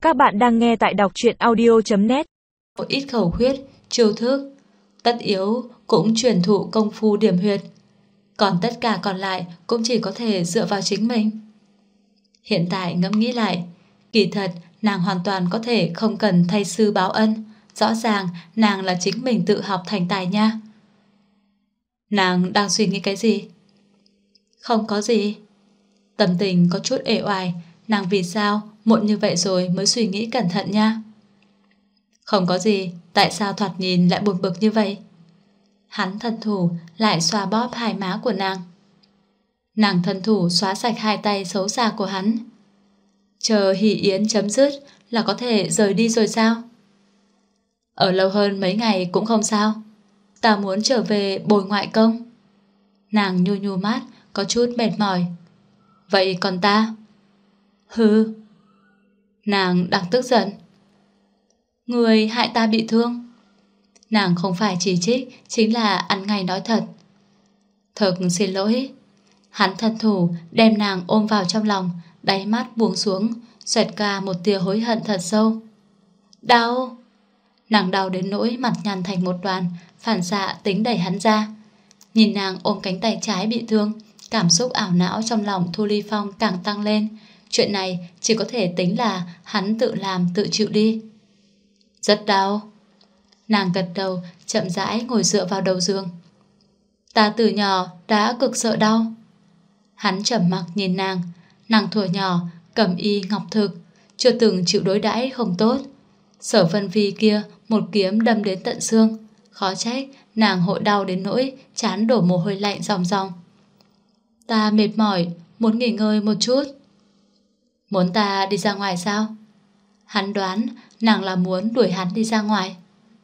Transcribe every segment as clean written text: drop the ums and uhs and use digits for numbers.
Các bạn đang nghe tại đọc truyện audio.net. Một ít khẩu huyết, chiêu thức, tất yếu cũng truyền thụ công phu điểm huyệt. Còn tất cả còn lại cũng chỉ có thể dựa vào chính mình. Hiện tại ngẫm nghĩ lại, kỳ thật nàng hoàn toàn có thể không cần thay sư báo ân. Rõ ràng nàng là chính mình tự học thành tài nha. Nàng đang suy nghĩ cái gì? Không có gì. Tâm tình có chút uể oải. Nàng vì sao muộn như vậy rồi mới suy nghĩ cẩn thận nha. Không có gì. Tại sao thoạt nhìn lại buồn bực như vậy? Hắn thân thủ lại xoa bóp hai má của nàng. Nàng thân thủ xóa sạch hai tay xấu xa của hắn. Chờ hỷ yến chấm dứt là có thể rời đi rồi sao? Ở lâu hơn mấy ngày cũng không sao. Ta muốn trở về bồi ngoại công. Nàng nhu nhu mát, có chút mệt mỏi. Vậy còn ta? Hừ. Nàng đang tức giận. Người hại ta bị thương. Nàng không phải chỉ trích, chính là ăn ngay nói thật. Thật xin lỗi. Hắn thân thủ đem nàng ôm vào trong lòng, đáy mắt buông xuống, xoẹt qua một tia hối hận thật sâu. Đau. Nàng đau đến nỗi mặt nhăn thành một đoàn, phản xạ tính đẩy hắn ra. Nhìn nàng ôm cánh tay trái bị thương, cảm xúc ảo não trong lòng Thu Ly Phong càng tăng lên. Chuyện này chỉ có thể tính là hắn tự làm tự chịu đi. Rất đau. Nàng gật đầu, chậm rãi ngồi dựa vào đầu giường. Ta từ nhỏ đã cực sợ đau. Hắn trầm mặc nhìn nàng. Nàng thuở nhỏ cẩm y ngọc thực, chưa từng chịu đối đãi không tốt. Sở Vân Vi kia một kiếm đâm đến tận xương, khó trách nàng hội đau đến nỗi trán đổ mồ hôi lạnh ròng ròng. Ta mệt mỏi, muốn nghỉ ngơi một chút. Muốn ta đi ra ngoài sao? Hắn đoán nàng là muốn đuổi hắn đi ra ngoài.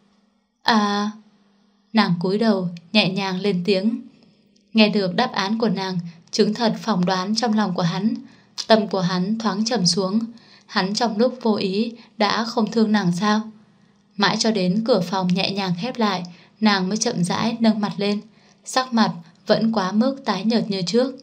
À. Nàng cúi đầu nhẹ nhàng lên tiếng. Nghe được đáp án của nàng, chứng thật phỏng đoán trong lòng của hắn. Tâm của hắn thoáng trầm xuống. Hắn trong lúc vô ý đã không thương nàng sao? Mãi cho đến cửa phòng nhẹ nhàng khép lại, nàng mới chậm rãi nâng mặt lên. Sắc mặt vẫn quá mức tái nhợt như trước.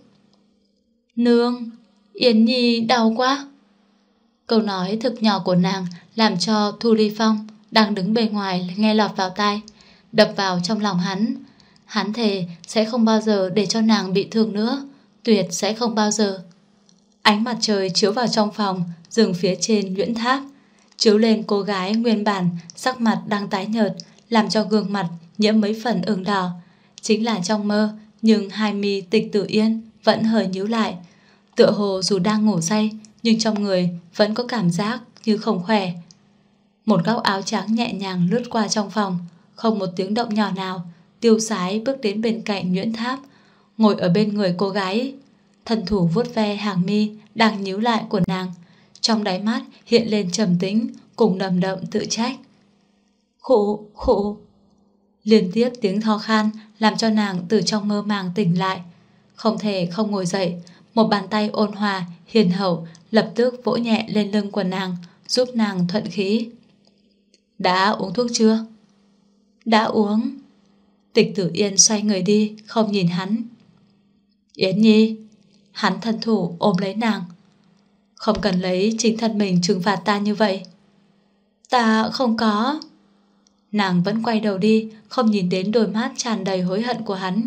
Nương, Yến Nhi đau quá. Câu nói thực nhỏ của nàng làm cho Thu Ly Phong đang đứng bên ngoài nghe lọt vào tai, đập vào trong lòng hắn. Hắn thề sẽ không bao giờ để cho nàng bị thương nữa, tuyệt sẽ không bao giờ. Ánh mặt trời chiếu vào trong phòng, dừng phía trên nhuyễn tháp, chiếu lên cô gái nguyên bản sắc mặt đang tái nhợt, làm cho gương mặt nhiễm mấy phần ửng đỏ. Chính là trong mơ, nhưng hai mi Tịch Tử Yên vẫn hơi nhíu lại, tựa hồ dù đang ngủ say nhưng trong người vẫn có cảm giác như không khỏe. Một góc áo trắng nhẹ nhàng lướt qua trong phòng, không một tiếng động nhỏ nào, tiêu sái bước đến bên cạnh nhuyễn tháp, ngồi ở bên người cô gái, thân thủ vuốt ve hàng mi đang nhíu lại của nàng. Trong đáy mắt hiện lên trầm tĩnh cùng đầm đậm tự trách. Khụ khụ. Liên tiếp tiếng ho khan làm cho nàng từ trong mơ màng tỉnh lại. Không thể không ngồi dậy. Một bàn tay ôn hòa hiền hậu lập tức vỗ nhẹ lên lưng của nàng, giúp nàng thuận khí. Đã uống thuốc chưa? Đã uống. Tịch Tử Yên xoay người đi, không nhìn hắn. Yến Nhi. Hắn thân thủ ôm lấy nàng. Không cần lấy chính thân mình trừng phạt ta như vậy. Ta không có. Nàng vẫn quay đầu đi, không nhìn đến đôi mắt tràn đầy hối hận của hắn.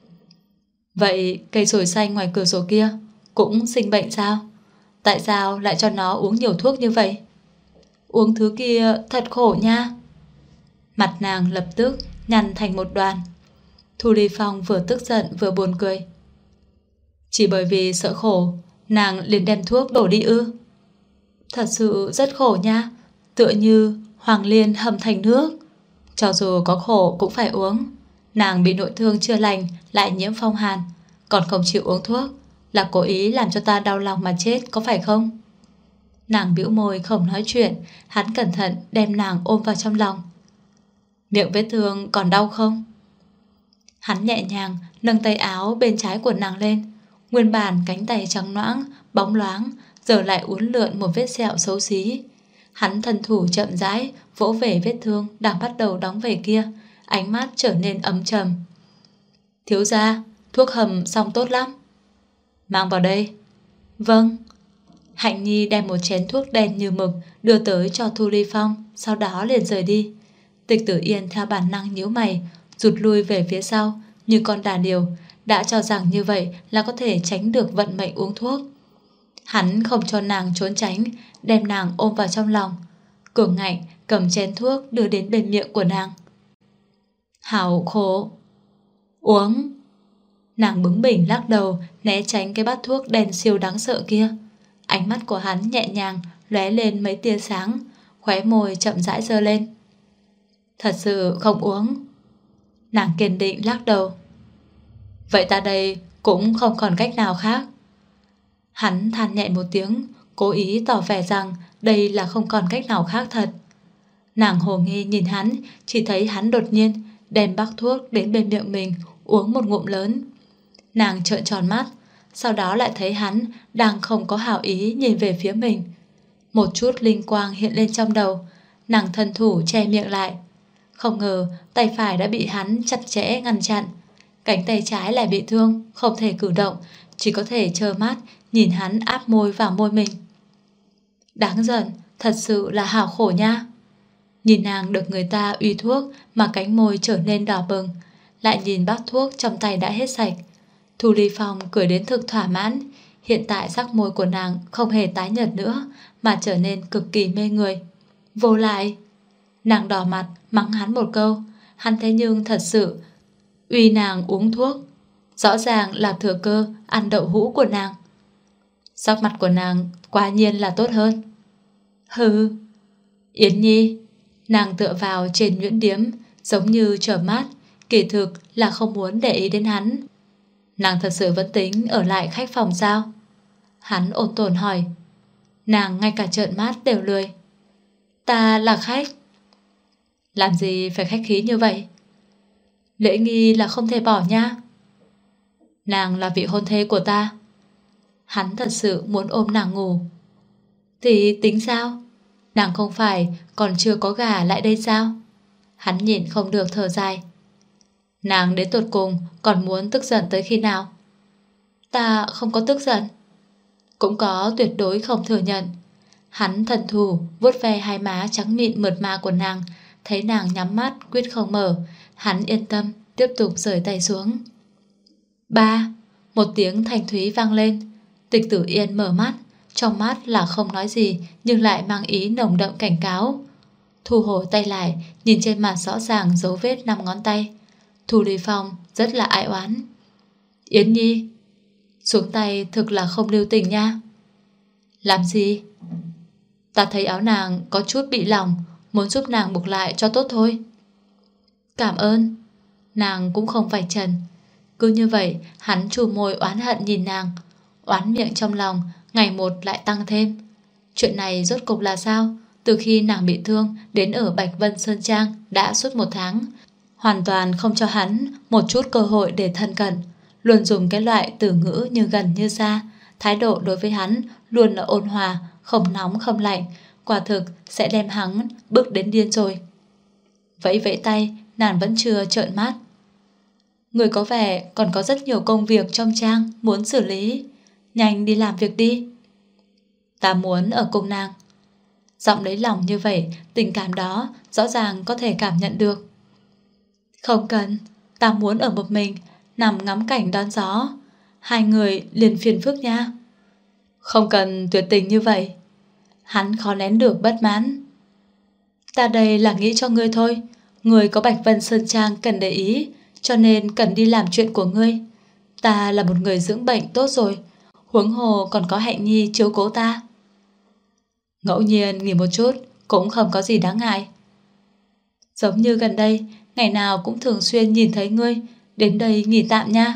Vậy cây sồi xanh ngoài cửa sổ kia cũng sinh bệnh sao? Tại sao lại cho nó uống nhiều thuốc như vậy? Uống thứ kia thật khổ nha. Mặt nàng lập tức nhăn thành một đoàn. Thu Ly Phong vừa tức giận vừa buồn cười. Chỉ bởi vì sợ khổ, nàng liền đem thuốc đổ đi ư? Thật sự rất khổ nha, tựa như hoàng liên hầm thành nước. Cho dù có khổ cũng phải uống. Nàng bị nội thương chưa lành, lại nhiễm phong hàn, còn không chịu uống thuốc, là cố ý làm cho ta đau lòng mà chết, có phải không? Nàng bĩu môi không nói chuyện. Hắn cẩn thận đem nàng ôm vào trong lòng. Miệng vết thương còn đau không? Hắn nhẹ nhàng nâng tay áo bên trái của nàng lên. Nguyên bản cánh tay trắng nõn bóng loáng, giờ lại uốn lượn một vết sẹo xấu xí. Hắn thân thủ chậm rãi vỗ về vết thương đang bắt đầu đóng về kia, ánh mắt trở nên âm trầm. Thiếu gia, thuốc hầm xong tốt lắm. Mang vào đây. Vâng. Hạnh Nhi đem một chén thuốc đen như mực đưa tới cho Thu Ly Phong, sau đó liền rời đi. Tịch Tử Yên theo bản năng nhíu mày, rụt lui về phía sau như con đà điểu, đã cho rằng như vậy là có thể tránh được vận mệnh uống thuốc. Hắn không cho nàng trốn tránh, đem nàng ôm vào trong lòng, cường ngạnh cầm chén thuốc đưa đến bên miệng của nàng. Hảo khổ. Uống. Nàng bướng bỉnh lắc đầu, né tránh cái bát thuốc đen siêu đáng sợ kia. Ánh mắt của hắn nhẹ nhàng lóe lên mấy tia sáng, khóe môi chậm rãi giơ lên. Thật sự không uống. Nàng kiên định lắc đầu. Vậy ta đây cũng không còn cách nào khác. Hắn than nhẹ một tiếng, cố ý tỏ vẻ rằng đây là không còn cách nào khác thật. Nàng hồ nghi nhìn hắn, chỉ thấy hắn đột nhiên đem bát thuốc đến bên miệng mình, uống một ngụm lớn. Nàng trợn tròn mắt, sau đó lại thấy hắn đang không có hảo ý nhìn về phía mình. Một chút linh quang hiện lên trong đầu, nàng thân thủ che miệng lại. Không ngờ tay phải đã bị hắn chặt chẽ ngăn chặn, cánh tay trái lại bị thương, không thể cử động, chỉ có thể trơ mắt nhìn hắn áp môi vào môi mình. Đáng giận, thật sự là hảo khổ nha. Nhìn nàng được người ta uy thuốc mà cánh môi trở nên đỏ bừng, lại nhìn bát thuốc trong tay đã hết sạch. Thu Ly Phong cười đến thực thỏa mãn. Hiện tại sắc môi của nàng không hề tái nhợt nữa, mà trở nên cực kỳ mê người. Vô lại. Nàng đỏ mặt mắng hắn một câu. Hắn thế nhưng thật sự uy nàng uống thuốc, rõ ràng là thừa cơ ăn đậu hũ của nàng. Sắc mặt của nàng quả nhiên là tốt hơn. Hừ. Yến Nhi. Nàng tựa vào trên nhuyễn điếm, giống như trở mát, kỳ thực là không muốn để ý đến hắn. Nàng thật sự vẫn tính ở lại khách phòng sao? Hắn ôn tồn hỏi. Nàng ngay cả trợn mắt đều lười. Ta là khách. Làm gì phải khách khí như vậy? Lễ nghi là không thể bỏ nha. Nàng là vị hôn thê của ta. Hắn thật sự muốn ôm nàng ngủ. Thì tính sao? Nàng không phải còn chưa có gả lại đây sao? Hắn nhìn không được thở dài. Nàng đến tột cùng còn muốn tức giận tới khi nào? Ta không có tức giận. Cũng có tuyệt đối không thừa nhận. Hắn thần thủ vuốt ve hai má trắng mịn mượt mà của nàng, thấy nàng nhắm mắt quyết không mở, hắn yên tâm tiếp tục rời tay xuống. Ba. Một tiếng thanh thúy vang lên. Tịch Tử Yên mở mắt, trong mắt là không nói gì nhưng lại mang ý nồng đậm cảnh cáo. Thu hồi tay lại, nhìn trên mặt rõ ràng dấu vết 5 ngón tay. Thu Ly Phong rất là ai oán. Yến Nhi, xuống tay thực là không lưu tình nha. Làm gì? Ta thấy áo nàng có chút bị lỏng, muốn giúp nàng buộc lại cho tốt thôi. Cảm ơn. Nàng cũng không vạch trần. Cứ như vậy hắn trù môi oán hận nhìn nàng, oán miệng trong lòng ngày một lại tăng thêm. Chuyện này rốt cục là sao? Từ khi nàng bị thương đến ở Bạch Vân Sơn Trang đã suốt 1 tháng, hoàn toàn không cho hắn một chút cơ hội để thân cận, luôn dùng cái loại từ ngữ như gần như xa. Thái độ đối với hắn luôn là ôn hòa, không nóng không lạnh, quả thực sẽ đem hắn bước đến điên rồi. Vẫy vẫy tay, nàng vẫn chưa trợn mắt. Người có vẻ còn có rất nhiều công việc trong trang muốn xử lý, nhanh đi làm việc đi. Ta muốn ở cùng nàng. Giọng lấy lòng như vậy, tình cảm đó rõ ràng có thể cảm nhận được. Không cần, ta muốn ở một mình, nằm ngắm cảnh đón gió. Hai người liền phiền phức nha. Không cần tuyệt tình như vậy. Hắn khó nén được bất mãn. Ta đây là nghĩ cho ngươi thôi. Ngươi có Bạch Vân Sơn Trang cần để ý, cho nên cần đi làm chuyện của ngươi. Ta là một người dưỡng bệnh tốt rồi, huống hồ còn có Hạnh Nhi chiếu cố ta. Ngẫu nhiên nghỉ một chút cũng không có gì đáng ngại. Giống như gần đây, ngày nào cũng thường xuyên nhìn thấy ngươi đến đây nghỉ tạm nha.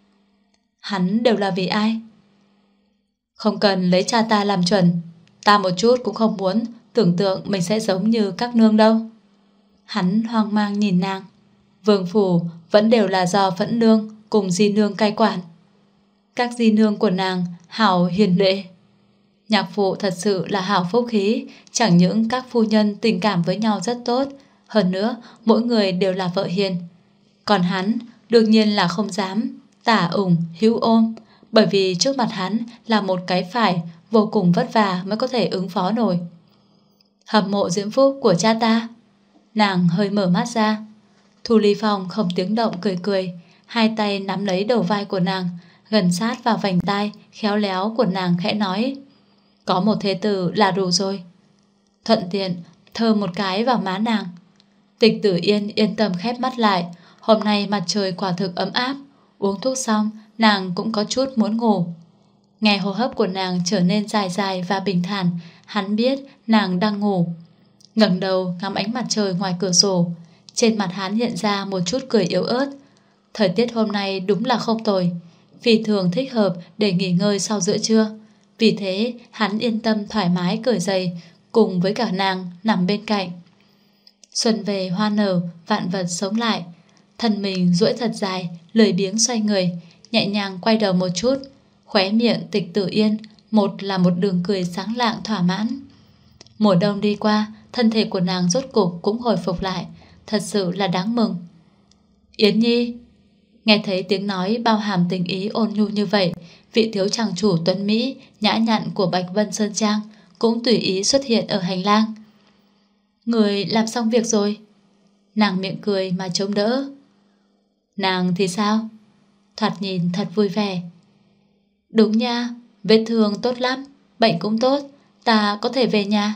Hắn đều là vì ai? Không cần lấy cha ta làm chuẩn. Ta một chút cũng không muốn tưởng tượng mình sẽ giống như các nương đâu. Hắn hoang mang nhìn nàng. Vương phủ vẫn đều là do Phẫn nương cùng Di nương cai quản. Các di nương của nàng hảo hiền lệ. Nhạc phụ thật sự là hảo phúc khí. Chẳng những các phu nhân tình cảm với nhau rất tốt, hơn nữa mỗi người đều là vợ hiền. Còn hắn đương nhiên là không dám tả ủng hữu ôm, bởi vì trước mặt hắn là một cái phải vô cùng vất vả mới có thể ứng phó nổi. Hâm mộ diễm phúc của cha ta. Nàng hơi mở mắt ra. Thu Ly Phong không tiếng động cười cười, hai tay nắm lấy đầu vai của nàng, gần sát vào vành tai khéo léo của nàng khẽ nói: có một thế tử là đủ rồi. Thuận tiện thơm một cái vào má nàng. Tịch Tử Yên yên tâm khép mắt lại. Hôm nay mặt trời quả thực ấm áp. Uống thuốc xong, nàng cũng có chút muốn ngủ. Nghe hô hấp của nàng trở nên dài dài và bình thản, hắn biết nàng đang ngủ. Ngẩng đầu ngắm ánh mặt trời ngoài cửa sổ, trên mặt hắn hiện ra một chút cười yếu ớt. Thời tiết hôm nay đúng là không tồi, phi thường thích hợp để nghỉ ngơi sau giữa trưa. Vì thế hắn yên tâm thoải mái cởi giày, cùng với cả nàng nằm bên cạnh. Xuân về hoa nở, vạn vật sống lại. Thân mình duỗi thật dài, lười biếng xoay người, nhẹ nhàng quay đầu một chút. Khóe miệng Tịch Tử Yên một là một đường cười sáng lạng thỏa mãn. Mùa đông đi qua, thân thể của nàng rốt cục cũng hồi phục lại, thật sự là đáng mừng. Yến Nhi. Nghe thấy tiếng nói bao hàm tình ý ôn nhu như vậy, vị thiếu chàng chủ tuấn Mỹ nhã nhặn của Bạch Vân Sơn Trang cũng tùy ý xuất hiện ở hành lang. Người làm xong việc rồi. Nàng miệng cười mà chống đỡ. Nàng thì sao? Thoạt nhìn thật vui vẻ. Đúng nha, vết thương tốt lắm, bệnh cũng tốt, ta có thể về nhà.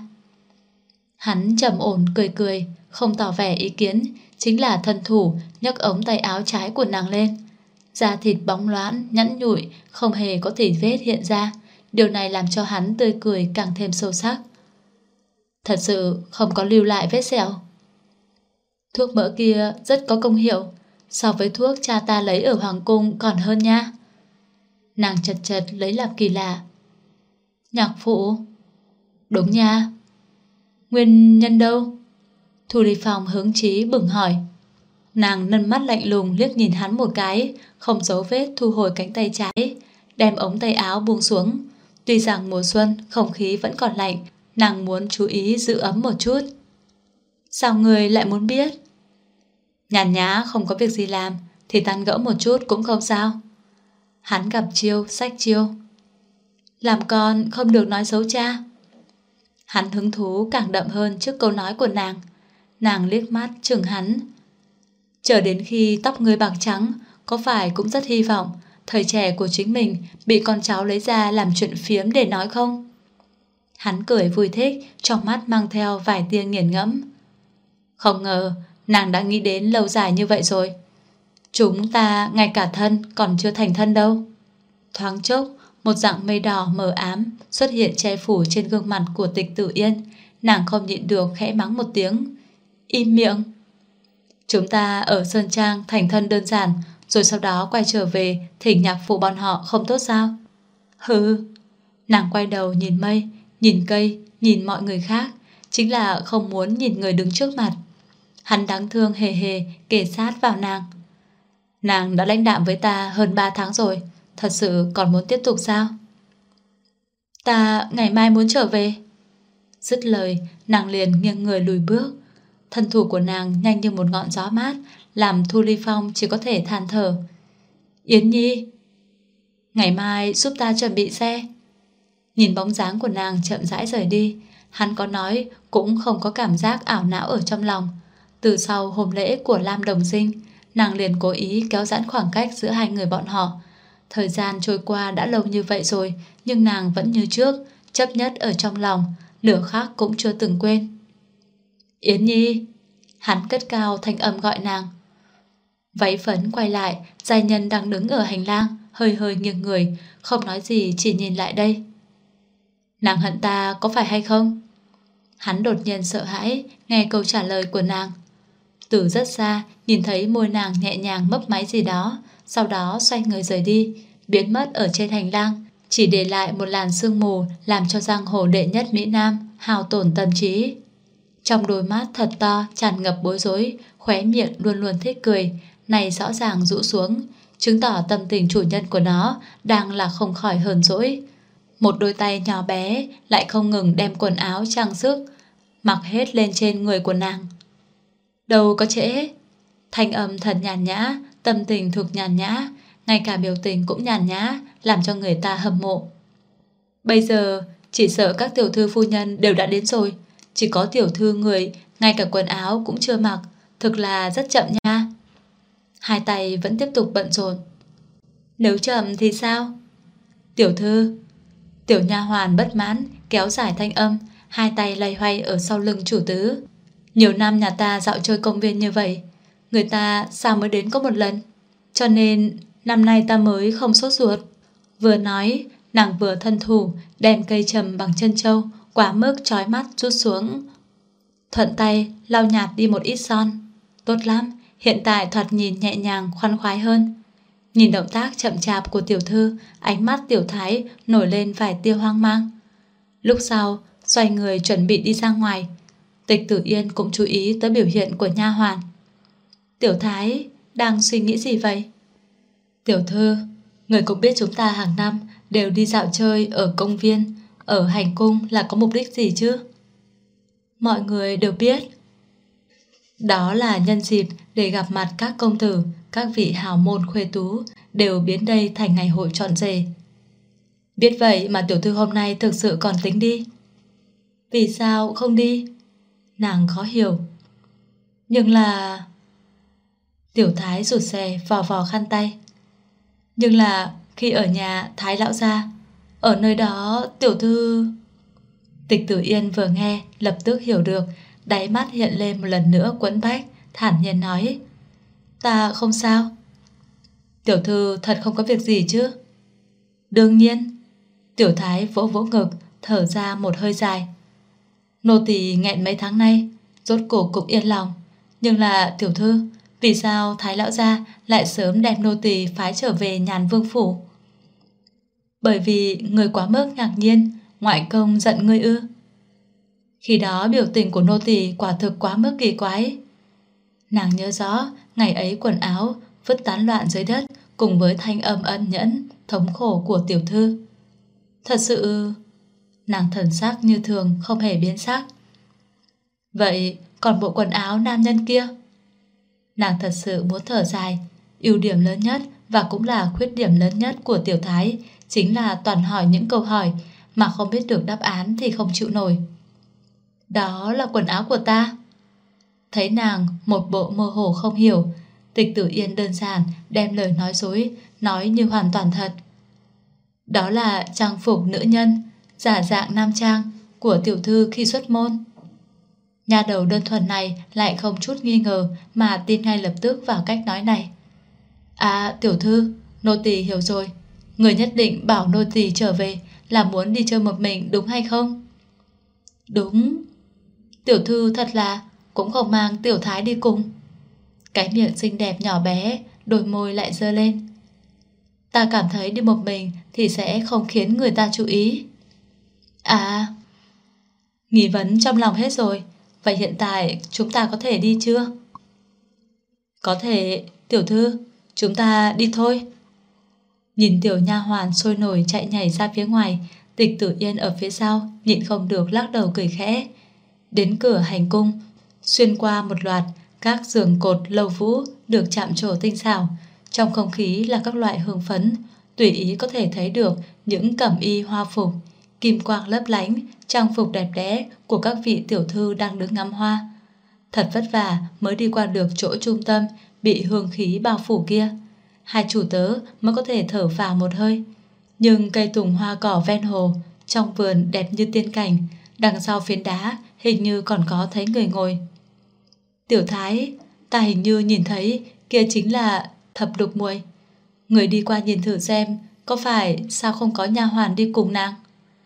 Hắn trầm ổn cười cười, không tỏ vẻ ý kiến, chính là thân thủ nhấc ống tay áo trái của nàng lên. Da thịt bóng loãng, nhẵn nhụi, không hề có tỉ vết hiện ra. Điều này làm cho hắn tươi cười càng thêm sâu sắc. Thật sự không có lưu lại vết sẹo. Thuốc mỡ kia rất có công hiệu, so với thuốc cha ta lấy ở hoàng cung còn hơn nha. Nàng chật chật lấy làm kỳ lạ. Nhạc phụ. Đúng nha. Nguyên nhân đâu? Thu Ly Phong hứng chí bừng hỏi. Nàng nâng mắt lạnh lùng liếc nhìn hắn một cái, không giấu vết thu hồi cánh tay trái, đem ống tay áo buông xuống. Tuy rằng mùa xuân không khí vẫn còn lạnh, nàng muốn chú ý giữ ấm một chút. Sao người lại muốn biết? Nhàn nhã không có việc gì làm thì tán gẫu một chút cũng không sao. Hắn gặp chiêu sách chiêu. Làm con không được nói xấu cha. Hắn hứng thú càng đậm hơn trước câu nói của nàng. Nàng liếc mắt chừng hắn. Chờ đến khi tóc ngươi bạc trắng, có phải cũng rất hy vọng thời trẻ của chính mình bị con cháu lấy ra làm chuyện phiếm để nói không? Hắn cười vui thích, trong mắt mang theo vài tia nghiền ngẫm. Không ngờ nàng đã nghĩ đến lâu dài như vậy rồi. Chúng ta ngay cả thân còn chưa thành thân đâu. Thoáng chốc, một dạng mây đỏ mờ ám xuất hiện che phủ trên gương mặt của Tịch Tử Yên. Nàng không nhịn được khẽ mắng một tiếng. Im miệng. Chúng ta ở Sơn Trang thành thân đơn giản, rồi sau đó quay trở về thỉnh nhạc phụ bọn họ không tốt sao? Hừ. Nàng quay đầu nhìn mây, nhìn cây, nhìn mọi người khác, chính là không muốn nhìn người đứng trước mặt. Hắn đáng thương hề hề kề sát vào nàng. Nàng đã lãnh đạm với ta hơn 3 tháng rồi, thật sự còn muốn tiếp tục sao? Ta ngày mai muốn trở về. Dứt lời, nàng liền nghiêng người lùi bước. Thân thủ của nàng nhanh như một ngọn gió mát, làm Thu Ly Phong chỉ có thể than thở. Yến Nhi, ngày mai giúp ta chuẩn bị xe. Nhìn bóng dáng của nàng chậm rãi rời đi, hắn có nói cũng không có cảm giác ảo não ở trong lòng. Từ sau hôm lễ của Lam Đồng Sinh, nàng liền cố ý kéo giãn khoảng cách giữa hai người bọn họ. Thời gian trôi qua đã lâu như vậy rồi, nhưng nàng vẫn như trước, chấp nhất ở trong lòng, nửa khắc cũng chưa từng quên. Yến Nhi. Hắn cất cao thanh âm gọi nàng. Váy phấn quay lại, giai nhân đang đứng ở hành lang, hơi hơi nghiêng người, không nói gì chỉ nhìn lại đây. Nàng hận ta có phải hay không? Hắn đột nhiên sợ hãi nghe câu trả lời của nàng. Từ rất xa nhìn thấy môi nàng nhẹ nhàng mấp máy gì đó, sau đó xoay người rời đi, biến mất ở trên hành lang, chỉ để lại một làn sương mù làm cho giang hồ đệ nhất Mỹ Nam hao tổn tâm trí. Trong đôi mắt thật to tràn ngập bối rối, khóe miệng luôn luôn thích cười, này rõ ràng rũ xuống, chứng tỏ tâm tình chủ nhân của nó đang là không khỏi hờn dỗi. Một đôi tay nhỏ bé lại không ngừng đem quần áo trang sức mặc hết lên trên người của nàng. Đâu có trễ. Thanh âm thật nhàn nhã, tâm tình thuộc nhàn nhã, ngay cả biểu tình cũng nhàn nhã, làm cho người ta hâm mộ. Bây giờ chỉ sợ các tiểu thư phu nhân đều đã đến rồi. Chỉ có tiểu thư người ngay cả quần áo cũng chưa mặc, thực là rất chậm nha. Hai tay vẫn tiếp tục bận rộn. Nếu chậm thì sao? Tiểu thư. Tiểu nha hoàn bất mãn kéo dài thanh âm, hai tay loay hoay ở sau lưng chủ tứ. Nhiều năm nhà ta dạo chơi công viên như vậy, người ta sao mới đến có một lần, cho nên năm nay ta mới không sốt ruột. Vừa nói, nàng vừa thân thủ đem cây trầm bằng chân châu quá mức chói mắt rút xuống, thuận tay lau nhạt đi một ít son. Tốt lắm, hiện tại thoạt nhìn nhẹ nhàng khoan khoái hơn. Nhìn động tác chậm chạp của tiểu thư, ánh mắt tiểu thái nổi lên vài tia hoang mang. Lúc sau xoay người chuẩn bị đi ra ngoài, Tịch Tử Yên cũng chú ý tới biểu hiện của nha hoàn. Tiểu thái đang suy nghĩ gì vậy? Tiểu thư, người cũng biết chúng ta hàng năm đều đi dạo chơi ở công viên, ở hành cung là có mục đích gì chứ? Mọi người đều biết. Đó là nhân dịp để gặp mặt các công tử, các vị hào môn khuê tú đều biến đây thành ngày hội trọn rể. Biết vậy mà tiểu thư hôm nay thực sự còn tính đi. Vì sao không đi? Nàng khó hiểu. Nhưng là... Tiểu thái rụt rè vò vò khăn tay. Nhưng là khi ở nhà Thái lão gia, ở nơi đó tiểu thư... Tịch Tử Yên vừa nghe lập tức hiểu được, đáy mắt hiện lên một lần nữa quẫn bách, thản nhiên nói: Ta không sao. Tiểu thư thật không có việc gì chứ? Đương nhiên. Tiểu thái vỗ vỗ ngực, thở ra một hơi dài. Nô tỳ nghẹn mấy tháng nay, rốt cuộc cũng yên lòng. Nhưng là tiểu thư, vì sao Thái lão gia lại sớm đem nô tỳ phái trở về Nhàn Vương phủ? Bởi vì người quá mức ngạc nhiên, ngoại công giận ngươi ư? Khi đó biểu tình của nô tỳ quả thực quá mức kỳ quái. Nàng nhớ rõ ngày ấy quần áo vứt tán loạn dưới đất cùng với thanh âm ân nhẫn, thống khổ của tiểu thư. Thật sự... Nàng thần sắc như thường, không hề biến sắc. Vậy còn bộ quần áo nam nhân kia? Nàng thật sự muốn thở dài. Ưu điểm lớn nhất và cũng là khuyết điểm lớn nhất của tiểu thái chính là toàn hỏi những câu hỏi mà không biết được đáp án thì không chịu nổi. Đó là quần áo của ta. Thấy nàng một bộ mơ hồ không hiểu, Tịch Tử Yên đơn giản đem lời nói dối nói như hoàn toàn thật. Đó là trang phục nữ nhân, giả dạng nam trang của tiểu thư khi xuất môn. Nhà đầu đơn thuần này lại không chút nghi ngờ mà tin ngay lập tức vào cách nói này. À tiểu thư, nô tỳ hiểu rồi. Người nhất định bảo nô tỳ trở về là muốn đi chơi một mình đúng hay không? Đúng. Tiểu thư thật là cũng không mang tiểu thái đi cùng. Cái miệng xinh đẹp nhỏ bé, đôi môi lại giơ lên. Ta cảm thấy đi một mình thì sẽ không khiến người ta chú ý. À, nghi vấn trong lòng hết rồi. Vậy hiện tại chúng ta có thể đi chưa? Có thể, tiểu thư, chúng ta đi thôi. Nhìn tiểu nha hoàn sôi nổi chạy nhảy ra phía ngoài, Tịch Tử Yên ở phía sau nhịn không được lắc đầu cười khẽ. Đến cửa hành cung, xuyên qua một loạt các giường cột lầu vũ được chạm trổ tinh xảo, trong không khí là các loại hương phấn, tùy ý có thể thấy được những cẩm y hoa phục, kim quang lấp lánh, trang phục đẹp đẽ của các vị tiểu thư đang đứng ngắm hoa. Thật vất vả mới đi qua được chỗ trung tâm bị hương khí bao phủ kia, hai chủ tớ mới có thể thở phào một hơi. Nhưng cây tùng hoa cỏ ven hồ trong vườn đẹp như tiên cảnh, đằng sau phiến đá hình như còn có thấy người ngồi. Tiểu thái, ta hình như nhìn thấy kia chính là Thập Lục muội. Người đi qua nhìn thử xem, có phải sao không có nha hoàn đi cùng nàng?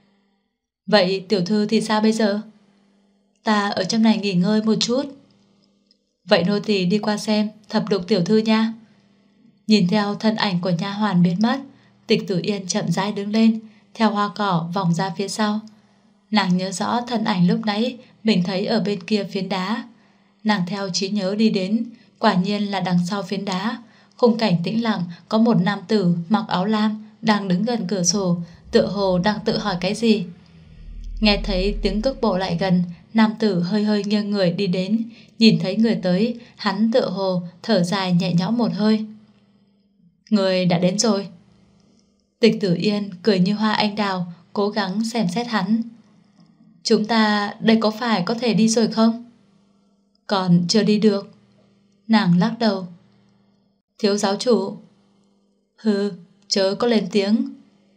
Vậy tiểu thư thì sao bây giờ? Ta ở trong này nghỉ ngơi một chút. Vậy nô tỳ đi qua xem Thập Lục tiểu thư nha. Nhìn theo thân ảnh của nha hoàn biến mất, Tịch Tử Yên chậm rãi đứng lên, theo hoa cỏ vòng ra phía sau. Nàng nhớ rõ thân ảnh lúc nãy mình thấy ở bên kia phiến đá. Nàng theo trí nhớ đi đến, quả nhiên là đằng sau phiến đá, khung cảnh tĩnh lặng, có một nam tử mặc áo lam đang đứng gần cửa sổ, tựa hồ đang tự hỏi cái gì. Nghe thấy tiếng cước bộ lại gần, nam tử hơi hơi nghiêng người đi đến, nhìn thấy người tới, hắn tựa hồ thở dài nhẹ nhõm một hơi. Người đã đến rồi. Tịch Tử Yên cười như hoa anh đào, cố gắng xem xét hắn. Chúng ta đây có phải có thể đi rồi không? Còn chưa đi được. Nàng lắc đầu. Thiếu giáo chủ. Hừ, chớ có lên tiếng.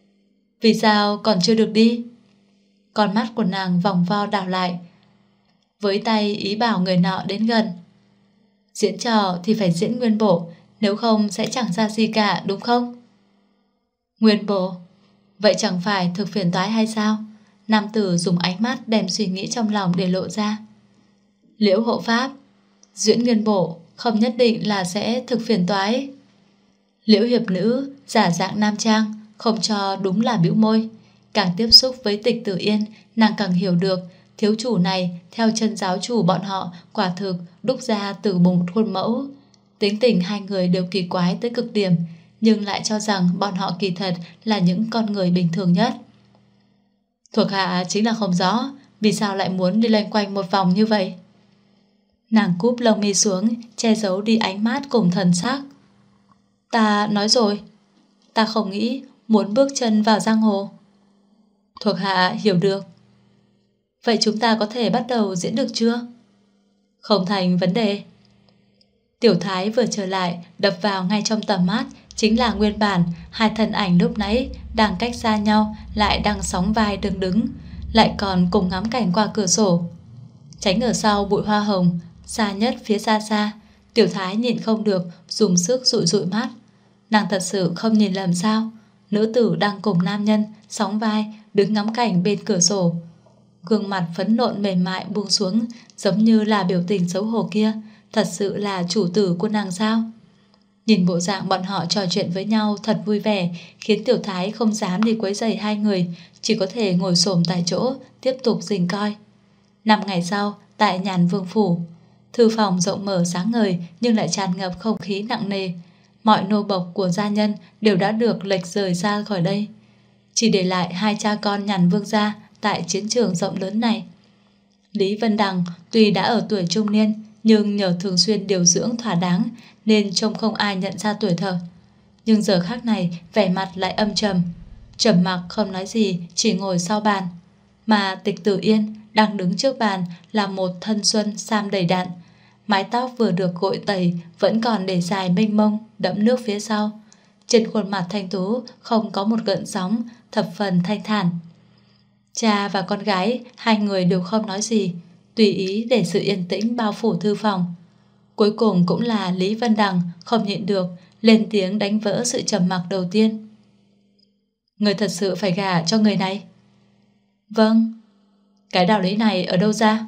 Vì sao còn chưa được đi? Con mắt của nàng vòng vo đảo lại, với tay ý bảo người nọ đến gần. Diễn trò thì phải diễn nguyên bộ, nếu không sẽ chẳng ra gì cả, đúng không? Nguyên bộ? Vậy chẳng phải thực phiền toái hay sao? Nam tử dùng ánh mắt đem suy nghĩ trong lòng để lộ ra. Liễu hộ pháp, diễn nguyên bộ không nhất định là sẽ thực phiền toái. Liễu hiệp nữ giả dạng nam trang, không cho đúng là bĩu môi. Càng tiếp xúc với Tịch Tử Yên, nàng càng hiểu được thiếu chủ này theo chân giáo chủ bọn họ quả thực đúc ra từ một khuôn mẫu. Tính tình hai người đều kỳ quái tới cực điểm, nhưng lại cho rằng bọn họ kỳ thật là những con người bình thường nhất. Thuộc hạ chính là không rõ vì sao lại muốn đi loanh quanh một vòng như vậy. Nàng cúp lông mi xuống, che giấu đi ánh mắt cùng thần sắc. Ta nói rồi, ta không nghĩ muốn bước chân vào giang hồ. Thuộc hạ hiểu được. Vậy chúng ta có thể bắt đầu diễn được chưa? Không thành vấn đề. Tiểu Thái vừa trở lại, đập vào ngay trong tầm mắt chính là nguyên bản hai thân ảnh lúc nãy đang cách xa nhau lại đang sóng vai đứng, lại còn cùng ngắm cảnh qua cửa sổ. Tránh ở sau bụi hoa hồng, xa nhất phía xa xa, Tiểu Thái nhìn không được, dùng sức dụi mắt. Nàng thật sự không nhìn lầm sao? Nữ tử đang cùng nam nhân sóng vai đứng ngắm cảnh bên cửa sổ. Gương mặt phấn nộn mềm mại buông xuống, giống như là biểu tình xấu hổ kia. Thật sự là chủ tử của nàng sao? Nhìn bộ dạng bọn họ trò chuyện với nhau thật vui vẻ, khiến Tiểu Thái không dám đi quấy rầy hai người, chỉ có thể ngồi xổm tại chỗ tiếp tục rình coi. 5 ngày sau, tại Nhàn Vương phủ, thư phòng rộng mở sáng ngời nhưng lại tràn ngập không khí nặng nề. Mọi nô bộc của gia nhân đều đã được lệch rời ra khỏi đây, chỉ để lại hai cha con Nhàn Vương gia tại chiến trường rộng lớn này. Lý Vân Đằng tuy đã ở tuổi trung niên, nhưng nhờ thường xuyên điều dưỡng thỏa đáng nên trông không ai nhận ra tuổi thơ. Nhưng giờ khắc này vẻ mặt lại âm trầm, trầm mặc không nói gì, chỉ ngồi sau bàn. Mà Tịch Tử Yên đang đứng trước bàn là một thân xuân sam đầy đặn, mái tóc vừa được gội tẩy vẫn còn để dài mênh mông đẫm nước phía sau. Trên khuôn mặt thanh tú không có một gợn sóng, thập phần thanh thản. Cha và con gái hai người đều không nói gì, tùy ý để sự yên tĩnh bao phủ thư phòng. Cuối cùng cũng là Lý Vân Đằng không nhịn được, lên tiếng đánh vỡ sự trầm mặc đầu tiên. Người thật sự phải gả cho người này? Vâng. Cái đạo lý này ở đâu ra?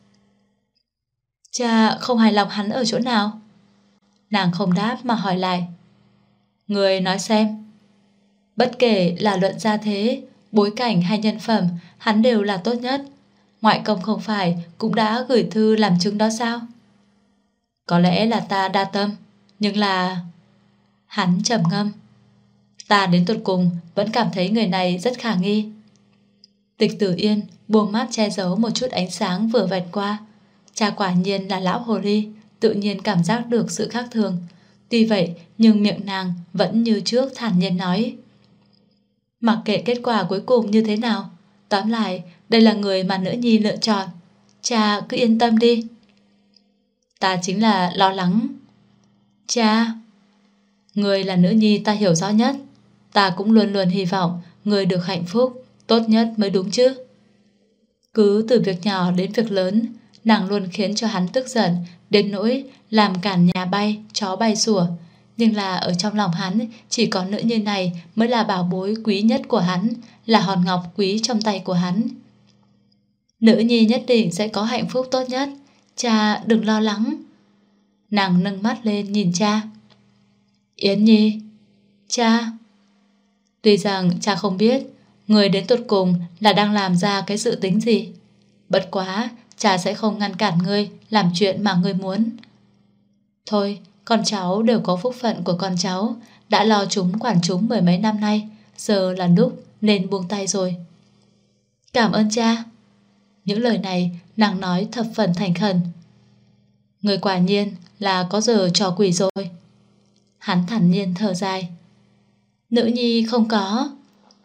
Cha không hài lòng hắn ở chỗ nào? Nàng không đáp mà hỏi lại. Người nói xem. Bất kể là luận gia thế, bối cảnh hay nhân phẩm, hắn đều là tốt nhất. Ngoại công không phải cũng đã gửi thư làm chứng đó sao? Có lẽ là ta đa tâm, nhưng là... Hắn trầm ngâm. Ta đến tột cùng vẫn cảm thấy người này rất khả nghi. Tịch Tử Yên buông mắt che giấu một chút ánh sáng vừa vạch qua. Cha quả nhiên là lão hồ ly, tự nhiên cảm giác được sự khác thường. Tuy vậy nhưng miệng nàng vẫn như trước thản nhiên nói. Mặc kệ kết quả cuối cùng như thế nào, tóm lại đây là người mà nữ nhi lựa chọn. Cha cứ yên tâm đi. Ta chính là lo lắng. Cha, người là nữ nhi ta hiểu rõ nhất. Ta cũng luôn luôn hy vọng người được hạnh phúc, tốt nhất mới đúng chứ. Cứ từ việc nhỏ đến việc lớn, nàng luôn khiến cho hắn tức giận, đến nỗi làm cản nhà bay, chó bay sủa. Nhưng là ở trong lòng hắn, chỉ có nữ nhi này mới là bảo bối quý nhất của hắn, là hòn ngọc quý trong tay của hắn. Nữ nhi nhất định sẽ có hạnh phúc tốt nhất. Cha đừng lo lắng. Nàng nâng mắt lên nhìn cha. Yến Nhi. Cha. Tuy rằng cha không biết người đến tột cùng là đang làm ra cái dự tính gì, bất quá cha sẽ không ngăn cản ngươi làm chuyện mà ngươi muốn. Thôi, con cháu đều có phúc phận của con cháu, đã lo chúng quản chúng 10 mấy năm nay, giờ là lúc nên buông tay rồi. Cảm ơn cha. Những lời này nàng nói thập phần thành khẩn. Người quả nhiên là có giờ trò quỷ rồi. Hắn thản nhiên thở dài. Nữ nhi không có.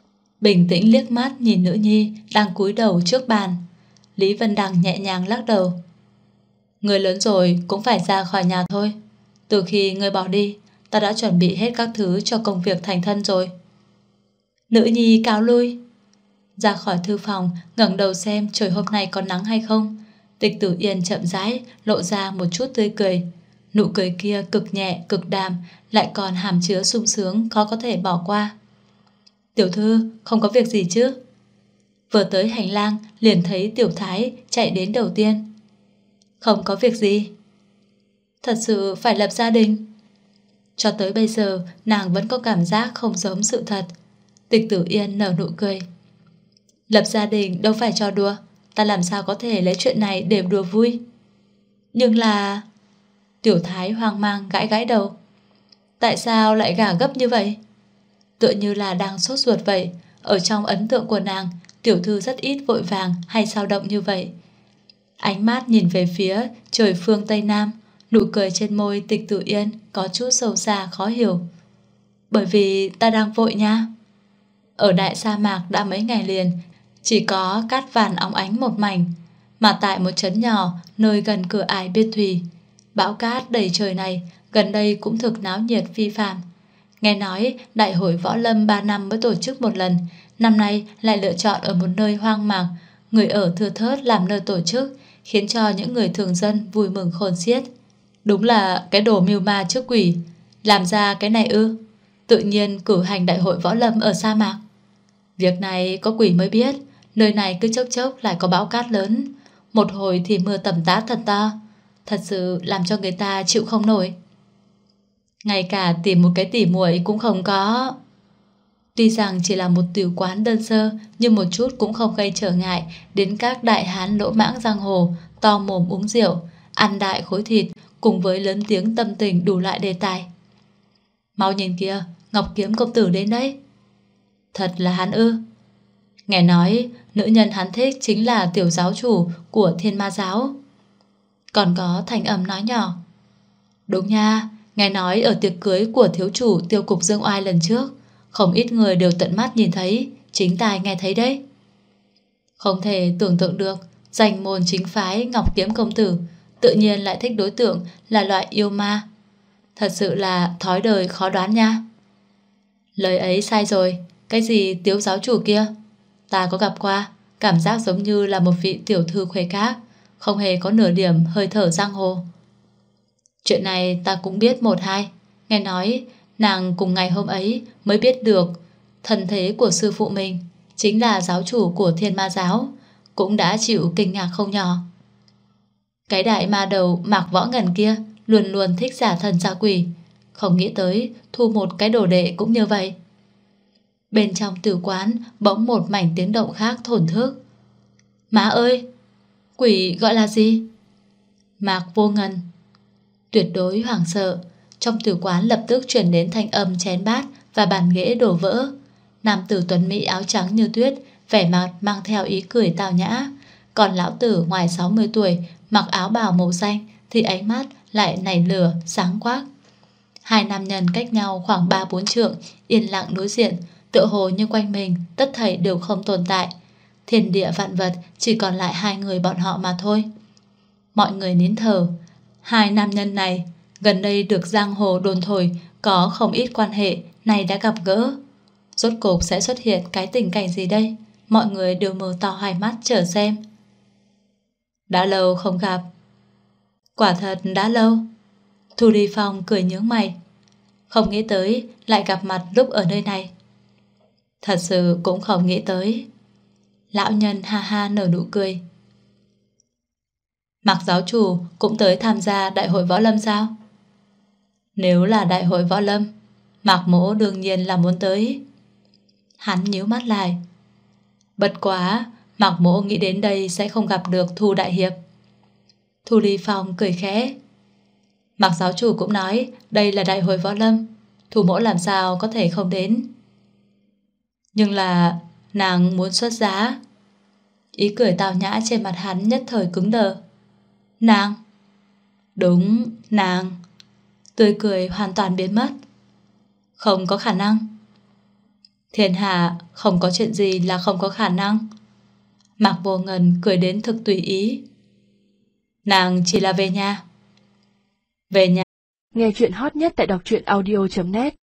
bình tĩnh liếc mắt nhìn nữ nhi đang cúi đầu trước bàn. Lý Vân Đằng nhẹ nhàng lắc đầu. Người lớn rồi cũng phải ra khỏi nhà thôi. Từ khi người bỏ đi, ta đã chuẩn bị hết các thứ cho công việc thành thân rồi. Nữ nhi cáo lui. Ra khỏi thư phòng, ngẩng đầu xem trời hôm nay có nắng hay không. Tịch Tử Yên chậm rãi lộ ra một chút tươi cười. Nụ cười kia cực nhẹ, cực đàm, lại còn hàm chứa sung sướng khó có thể bỏ qua. Tiểu thư, không có việc gì chứ? Vừa tới hành lang liền thấy Tiểu Thái chạy đến đầu tiên. Không có việc gì. Thật sự phải lập gia đình? Cho tới bây giờ nàng vẫn có cảm giác không giống sự thật. Tịch Tử Yên nở nụ cười. Lập gia đình đâu phải trò đùa, ta làm sao có thể lấy chuyện này để đùa vui. Nhưng là... Tiểu Thái hoang mang gãi gãi đầu. Tại sao lại gả gấp như vậy? Tựa như là đang sốt ruột vậy. Ở trong ấn tượng của nàng, tiểu thư rất ít vội vàng hay dao động như vậy. Ánh mắt nhìn về phía trời phương Tây Nam, nụ cười trên môi Tịch Tử Yên có chút sâu xa khó hiểu. Bởi vì ta đang vội nha. Ở đại sa mạc đã mấy ngày liền, chỉ có cát vàng óng ánh một mảnh. Mà tại một trấn nhỏ nơi gần cửa ải biên thùy, bão cát đầy trời này gần đây cũng thực náo nhiệt phi phàm. Nghe nói đại hội võ lâm 3 năm mới tổ chức một lần, năm nay lại lựa chọn ở một nơi hoang mạc, người ở thưa thớt làm nơi tổ chức, khiến cho những người thường dân vui mừng khôn xiết. Đúng là cái đồ mưu ma trước quỷ. Làm ra cái này ư? Tự nhiên cử hành đại hội võ lâm ở sa mạc. Việc này có quỷ mới biết. Nơi này cứ chốc chốc lại có bão cát lớn, một hồi thì mưa tầm tã thật to. Thật sự làm cho người ta chịu không nổi. Ngay cả tìm một cái tỉ muội cũng không có. Tuy rằng chỉ là một tiểu quán đơn sơ, nhưng một chút cũng không gây trở ngại đến các đại hán lỗ mãng giang hồ to mồm uống rượu, ăn đại khối thịt, cùng với lớn tiếng tâm tình đủ loại đề tài. Mau nhìn kìa, Ngọc Kiếm công tử đến đấy. Thật là hắn ư? Nghe nói nữ nhân hắn thích chính là tiểu giáo chủ của Thiên Ma giáo. Còn có thanh âm nói nhỏ. Đúng nha, nghe nói ở tiệc cưới của thiếu chủ Tiêu cục Dương Oai lần trước, không ít người đều tận mắt nhìn thấy, chính tai nghe thấy đấy. Không thể tưởng tượng được, danh môn chính phái Ngọc Kiếm công tử tự nhiên lại thích đối tượng là loại yêu ma. Thật sự là thói đời khó đoán nha. Lời ấy sai rồi. Cái gì Tiếu giáo chủ kia? Ta có gặp qua, cảm giác giống như là một vị tiểu thư khuê các, không hề có nửa điểm hơi thở giang hồ. Chuyện này ta cũng biết một hai. Nghe nói nàng cùng ngày hôm ấy mới biết được thân thế của sư phụ mình chính là giáo chủ của Thiên Ma giáo, cũng đã chịu kinh ngạc không nhỏ. Cái đại ma đầu Mạc Võ Ngần kia luôn luôn thích giả thần giả quỷ, không nghĩ tới thu một cái đồ đệ cũng như vậy. Bên trong tử quán bỗng một mảnh tiếng động khác thổn thức. Má ơi! Quỷ gọi là gì? Mạc Vô Ngần. Tuyệt đối hoảng sợ. Trong tử quán lập tức truyền đến thanh âm chén bát và bàn ghế đổ vỡ. Nam tử tuấn mỹ áo trắng như tuyết, vẻ mặt mang theo ý cười tào nhã. Còn lão tử ngoài 60 tuổi, mặc áo bào màu xanh thì ánh mắt lại nảy lửa sáng quắc. Hai nam nhân cách nhau khoảng 3-4 trượng, yên lặng đối diện, tựa hồ như quanh mình tất thảy đều không tồn tại. Thiên địa vạn vật chỉ còn lại hai người bọn họ mà thôi. Mọi người nín thở. Hai nam nhân này gần đây được giang hồ đồn thổi có không ít quan hệ, này đã gặp gỡ. Rốt cục sẽ xuất hiện cái tình cảnh gì đây? Mọi người đều mở to hai mắt chờ xem. Đã lâu không gặp. Quả thật đã lâu. Thu Ly Phong cười nhướng mày. Không nghĩ tới lại gặp mặt lúc ở nơi này. Thật sự cũng không nghĩ tới. Lão nhân ha ha nở nụ cười. Mạc giáo chủ cũng tới tham gia đại hội võ lâm sao? Nếu là đại hội võ lâm, Mạc mỗ đương nhiên là muốn tới. Hắn nhíu mắt lại. Bất quá, Mạc mỗ nghĩ đến đây sẽ không gặp được Thu đại hiệp. Thu Ly Phong cười khẽ. Mạc giáo chủ cũng nói đây là đại hội võ lâm, Thu mỗ làm sao có thể không đến. Nhưng là nàng muốn xuất giá. Ý cười tào nhã trên mặt hắn nhất thời cứng đờ. Nàng? Đúng, nàng. Tươi cười hoàn toàn biến mất. Không có khả năng. Thiên hạ không có chuyện gì là không có khả năng. Mạc Vô Ngân cười đến thực tùy ý. Nàng chỉ là về nhà. Về nhà. Nghe chuyện hot nhất tại đọc truyện audio.net